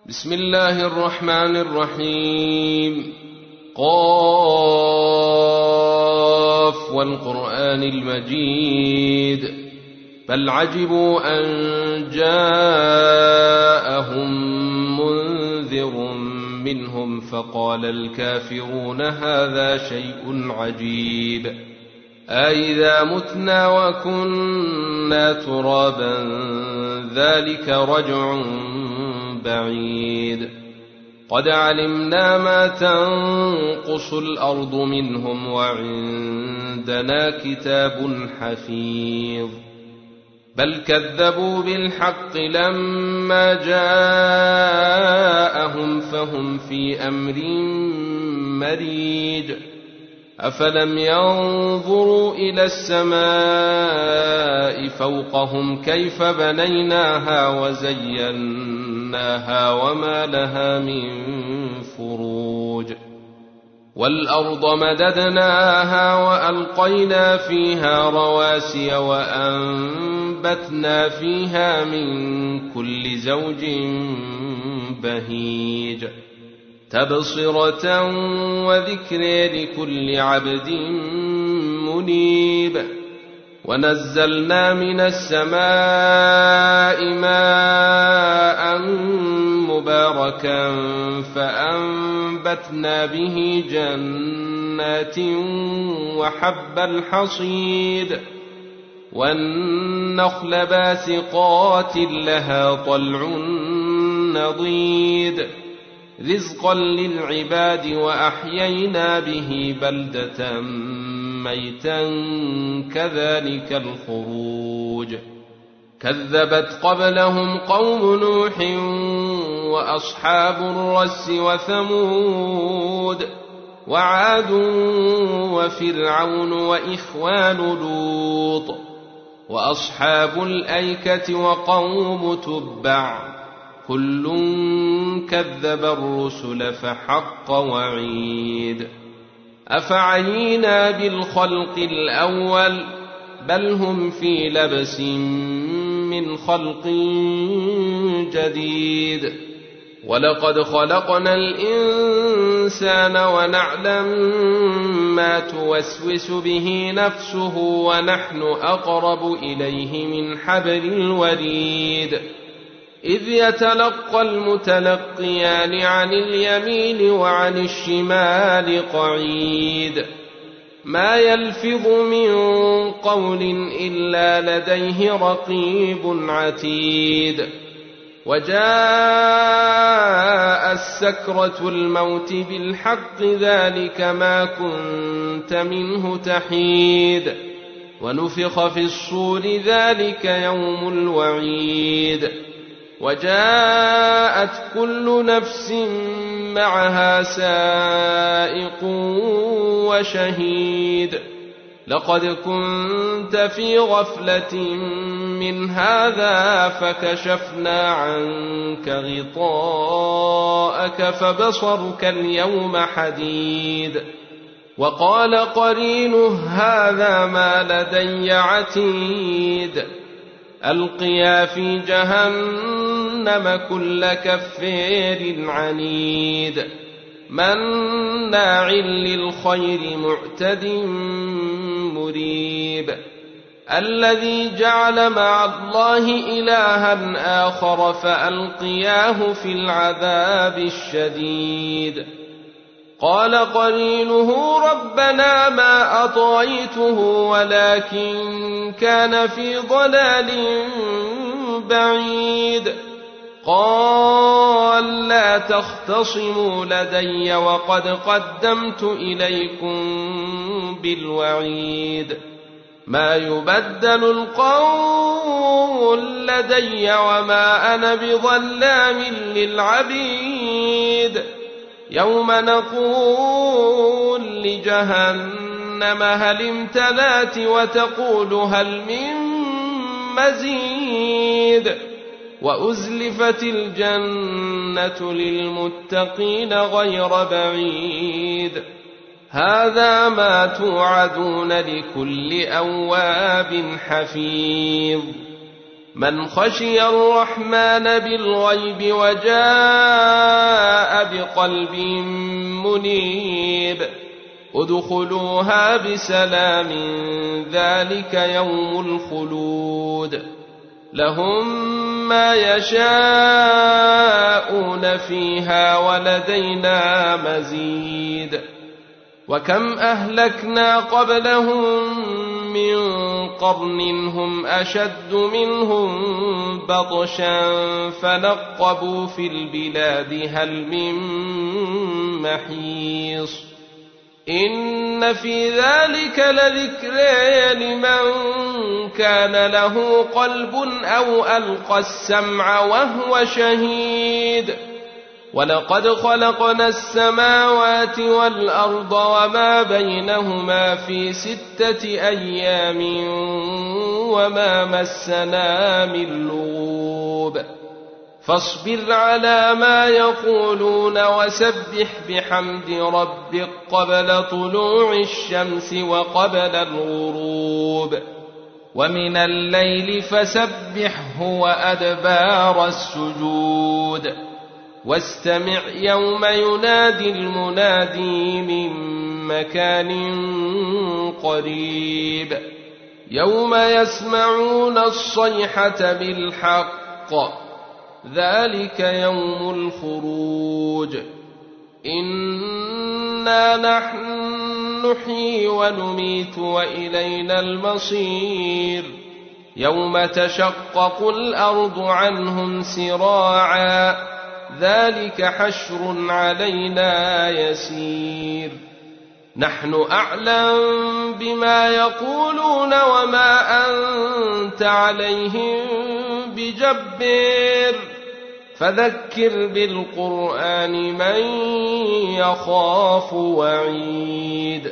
بسم الله الرحمن الرحيم. قاف والقرآن المجيد بل عجبوا أن جاءهم منذر منهم فقال الكافرون هذا شيء عجيب أإذا متنا وكنا ترابا ذلك رجع بعيد قد علمنا ما تنقص الأرض منهم وعندنا كتاب حفيظ بل كذبوا بالحق لما جاءهم فهم في أمر مريج أفلم ينظروا إلى السماء فوقهم كيف بنيناها وزيناها وما لها من فروج والأرض مددناها وألقينا فيها رواسي وأنبتنا فيها من كل زوج بهيج تبصرة وذكر لكل عبد منيب ونزلنا من السماء ماء مباركا فأنبتنا به جنات وحب الحصيد والنخل باسقات لها طلع نضيد رزقا للعباد وأحيينا به بلدة ميتا كذلك الخروج كذبت قبلهم قوم نوح وأصحاب الرس وثمود وعاد وفرعون وإخوان لوط وأصحاب الأيكة وقوم تبع كل كذب الرسل فحق وعيد أفعينا بالخلق الأول بل هم في لبس من خلق جديد ولقد خلقنا الإنسان ونعلم ما توسوس به نفسه ونحن أقرب إليه من حبل الوريد إذ يتلقى المتلقيان عن اليمين وعن الشمال قعيد ما يلفظ من قول إلا لديه رقيب عتيد وجاء السكرة الموت بالحق ذلك ما كنت منه تحيد ونفخ في الصور ذلك يوم الوعيد وجاءت كل نفس معها سائق وشهيد لقد كنت في غفلة من هذا فكشفنا عنك غطاءك فبصرك اليوم حديد وقال قرينه هذا ما لدي عتيد ألقيا في جهنم كل كفار عنيد مناع للخير معتد مريب الذي جعل مع الله إلها آخر فألقياه في العذاب الشديد قال قرينه ربنا ما أطغيته ولكن كان في ضلال بعيد قال لا تختصموا لدي وقد قدمت إليكم بالوعيد ما يبدل القول لدي وما أنا بظلام للعبيد يوم نقول لجهنم هل امتلأت وتقول هل من مزيد وأزلفت الجنة للمتقين غير بعيد هذا ما توعدون لكل أواب حفيظ من خشي الرحمن بالغيب وجاء بقلب منيب ادخلوها بسلام ذلك يوم الخلود لهم ما يشاءون فيها ولدينا مزيد وكم أهلكنا قبلهم من قرن هم أشد منهم بطشا فنقبوا في البلاد هل من محيص إن في ذلك لذكرى لمن كان له قلب أو ألقى السمع وهو شهيد ولقد خلقنا السماوات والأرض وما بينهما في 6 أيام وما مسنا من لغوب فاصبر على ما يقولون وسبح بحمد ربك قبل طلوع الشمس وقبل الغروب ومن الليل فسبحه وأدبار السجود واستمع يوم ينادي المنادي من مكان قريب يوم يسمعون الصيحة بالحق ذلك يوم الخروج إنا نحن نحيي ونميت وإلينا المصير يوم تشقق الأرض عنهم سراعا ذلك حشر علينا يسير نحن أعلم بما يقولون وما أنت عليهم بجبار فذكر بالقرآن من يخاف وعيد